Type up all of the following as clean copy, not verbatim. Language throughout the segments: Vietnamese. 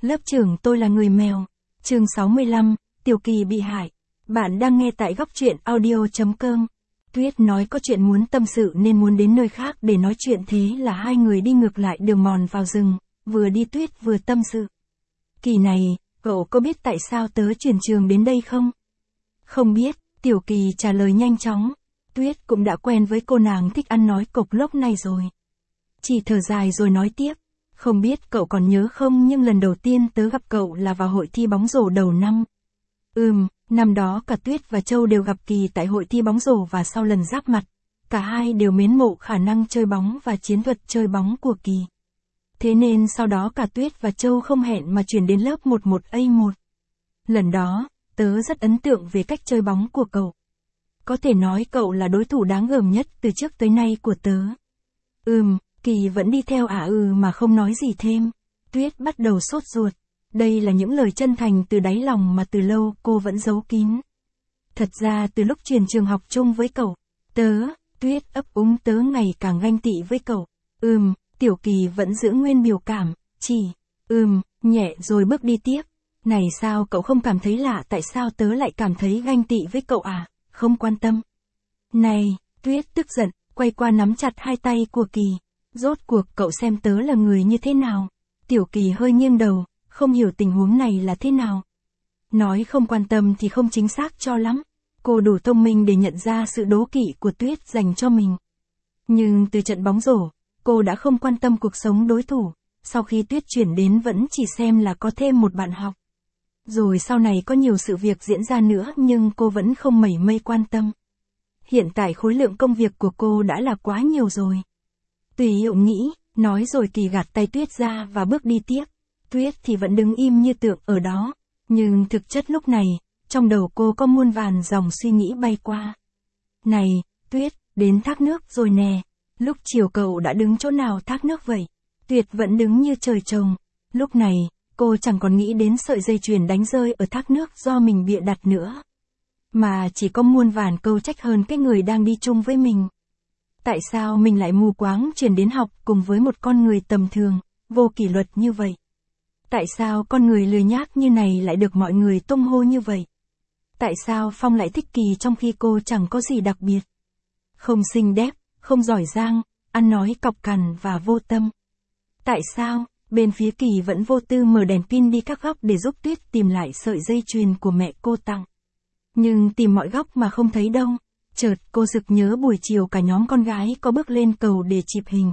Lớp trưởng tôi là người mèo. Chương 65, Tiểu Kỳ bị hại. Bạn đang nghe tại góc truyện audio.com. Tuyết nói có chuyện muốn tâm sự nên muốn đến nơi khác để nói chuyện, thế là hai người đi ngược lại đường mòn vào rừng, vừa đi Tuyết vừa tâm sự. Kỳ này, cậu có biết tại sao tớ chuyển trường đến đây không? Không biết, Tiểu Kỳ trả lời nhanh chóng. Tuyết cũng đã quen với cô nàng thích ăn nói cộc lốc này rồi. Chỉ thở dài rồi nói tiếp. Không biết cậu còn nhớ không, nhưng lần đầu tiên tớ gặp cậu là vào hội thi bóng rổ đầu năm. Năm đó cả Tuyết và Châu đều gặp Kỳ tại hội thi bóng rổ và sau lần giáp mặt, cả hai đều mến mộ khả năng chơi bóng và chiến thuật chơi bóng của Kỳ. Thế nên sau đó cả Tuyết và Châu không hẹn mà chuyển đến lớp 11A1. Lần đó, tớ rất ấn tượng về cách chơi bóng của cậu. Có thể nói cậu là đối thủ đáng gờm nhất từ trước tới nay của tớ. Kỳ vẫn đi theo mà không nói gì thêm. Tuyết bắt đầu sốt ruột. Đây là những lời chân thành từ đáy lòng mà từ lâu cô vẫn giấu kín. Thật ra từ lúc chuyển trường học chung với cậu, Tuyết ấp úng tớ ngày càng ganh tị với cậu. Tiểu Kỳ vẫn giữ nguyên biểu cảm, chỉ, nhẹ rồi bước đi tiếp. Này sao cậu không cảm thấy lạ, tại sao tớ lại cảm thấy ganh tị với cậu à, không quan tâm. Này, Tuyết tức giận, quay qua nắm chặt hai tay của Kỳ. Rốt cuộc cậu xem tớ là người như thế nào? Tiểu Kỳ hơi nghiêng đầu, không hiểu tình huống này là thế nào. Nói không quan tâm thì không chính xác cho lắm. Cô đủ thông minh để nhận ra sự đố kỵ của Tuyết dành cho mình. Nhưng từ trận bóng rổ, cô đã không quan tâm cuộc sống đối thủ. Sau khi Tuyết chuyển đến vẫn chỉ xem là có thêm một bạn học. Rồi sau này có nhiều sự việc diễn ra nữa nhưng cô vẫn không mảy may quan tâm. Hiện tại khối lượng công việc của cô đã là quá nhiều rồi. Tùy hiệu nghĩ, nói rồi Kỳ gạt tay Tuyết ra và bước đi tiếp. Tuyết thì vẫn đứng im như tượng ở đó. Nhưng thực chất lúc này, trong đầu cô có muôn vàn dòng suy nghĩ bay qua. Này, Tuyết, đến thác nước rồi nè. Lúc chiều cậu đã đứng chỗ nào thác nước vậy? Tuyết vẫn đứng như trời trồng. Lúc này, cô chẳng còn nghĩ đến sợi dây chuyền đánh rơi ở thác nước do mình bịa đặt nữa. Mà chỉ có muôn vàn câu trách hơn cái người đang đi chung với mình. Tại sao mình lại mù quáng chuyển đến học cùng với một con người tầm thường, vô kỷ luật như vậy? Tại sao con người lười nhác như này lại được mọi người tung hô như vậy? Tại sao Phong lại thích Kỳ trong khi cô chẳng có gì đặc biệt? Không xinh đẹp, không giỏi giang, ăn nói cọc cằn và vô tâm. Tại sao, bên phía Kỳ vẫn vô tư mở đèn pin đi các góc để giúp Tuyết tìm lại sợi dây chuyền của mẹ cô tặng. Nhưng tìm mọi góc mà không thấy đâu. Chợt cô sực nhớ buổi chiều cả nhóm con gái có bước lên cầu để chụp hình.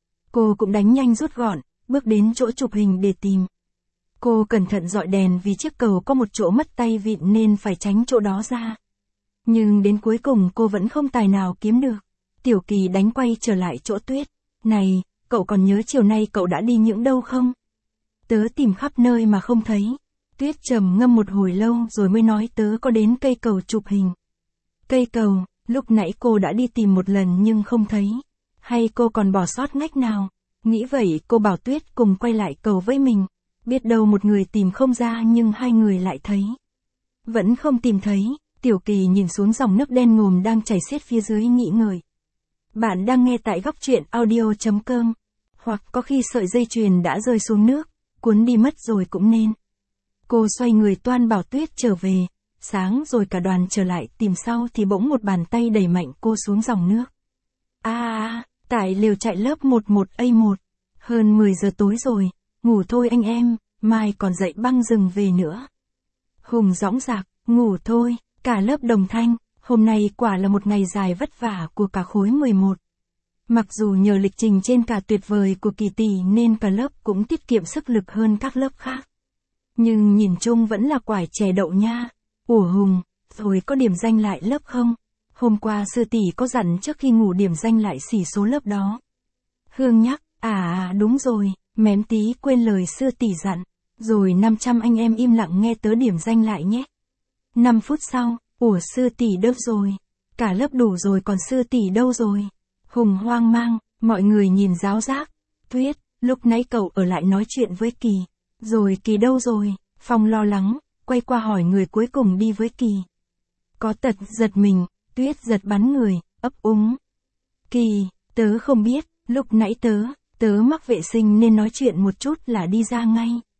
Cô cũng đánh nhanh rút gọn, bước đến chỗ chụp hình để tìm. Cô cẩn thận dọi đèn vì chiếc cầu có một chỗ mất tay vịn nên phải tránh chỗ đó ra. Nhưng đến cuối cùng cô vẫn không tài nào kiếm được. Tiểu Kỳ đánh quay trở lại chỗ Tuyết. Này, cậu còn nhớ chiều nay cậu đã đi những đâu không? Tớ tìm khắp nơi mà không thấy. Tuyết trầm ngâm một hồi lâu rồi mới nói tớ có đến cây cầu chụp hình. Cây cầu, lúc nãy cô đã đi tìm một lần nhưng không thấy. Hay cô còn bỏ sót ngách nào? Nghĩ vậy cô bảo Tuyết cùng quay lại cầu với mình. Biết đâu một người tìm không ra nhưng hai người lại thấy. Vẫn không tìm thấy, Tiểu Kỳ nhìn xuống dòng nước đen ngòm đang chảy xiết phía dưới nghĩ ngợi. Bạn đang nghe tại góc truyện audio.com. Hoặc có khi sợi dây chuyền đã rơi xuống nước, cuốn đi mất rồi cũng nên. Cô xoay người toan bảo Tuyết trở về. Sáng rồi cả đoàn trở lại tìm sau thì bỗng một bàn tay đẩy mạnh cô xuống dòng nước. Tại lều trại lớp 11A1. Hơn 10 giờ tối rồi, ngủ thôi anh em, mai còn dậy băng rừng về nữa. Hùng dõng dạc, ngủ thôi, cả lớp đồng thanh, hôm nay quả là một ngày dài vất vả của cả khối 11. Mặc dù nhờ lịch trình trên cả tuyệt vời của Kỳ tỷ nên cả lớp cũng tiết kiệm sức lực hơn các lớp khác. Nhưng nhìn chung vẫn là quải chè đậu nha. Ủa Hùng, rồi có điểm danh lại lớp không? Hôm qua sư tỷ có dặn trước khi ngủ điểm danh lại xỉ số lớp đó. Hương nhắc, đúng rồi, mém tí quên lời sư tỷ dặn. Rồi 500 anh em im lặng nghe tớ điểm danh lại nhé. 5 phút sau, ủa sư tỷ đâu rồi? Cả lớp đủ rồi còn sư tỷ đâu rồi? Hùng hoang mang, mọi người nhìn ráo rác. Tuyết, lúc nãy cậu ở lại nói chuyện với Kỳ. Rồi Kỳ đâu rồi? Phong lo lắng, quay qua hỏi người cuối cùng đi với Kỳ. Có tật giật mình, Tuyết giật bắn người, ấp úng. Kỳ, tớ không biết, lúc nãy tớ mắc vệ sinh nên nói chuyện một chút là đi ra ngay.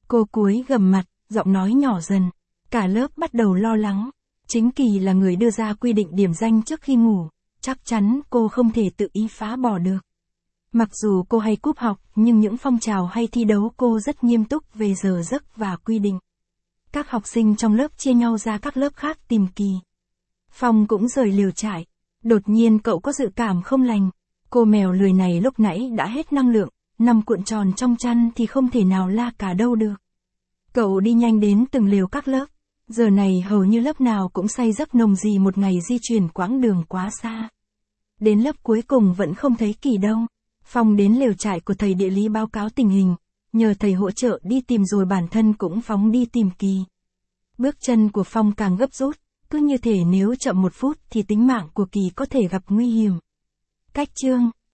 Cô cúi gằm mặt, giọng nói nhỏ dần. Cả lớp bắt đầu lo lắng. Chính Kỳ là người đưa ra quy định điểm danh trước khi ngủ. Chắc chắn cô không thể tự ý phá bỏ được. Mặc dù cô hay cúp học, nhưng những phong trào hay thi đấu cô rất nghiêm túc về giờ giấc và quy định. Các học sinh trong lớp chia nhau ra các lớp khác tìm Kỳ. Phong cũng rời lều trại. Đột nhiên cậu có dự cảm không lành. Cô mèo lười này lúc nãy đã hết năng lượng, nằm cuộn tròn trong chăn thì không thể nào la cả đâu được. Cậu đi nhanh đến từng lều các lớp. Giờ này hầu như lớp nào cũng say giấc nồng gì một ngày di chuyển quãng đường quá xa. Đến lớp cuối cùng vẫn không thấy Kỳ đâu. Phong đến lều trại của thầy địa lý báo cáo tình hình, nhờ thầy hỗ trợ đi tìm rồi bản thân cũng phóng đi tìm Kỳ. Bước chân của Phong càng gấp rút, cứ như thể nếu chậm 1 phút thì tính mạng của Kỳ có thể gặp nguy hiểm. Cách chương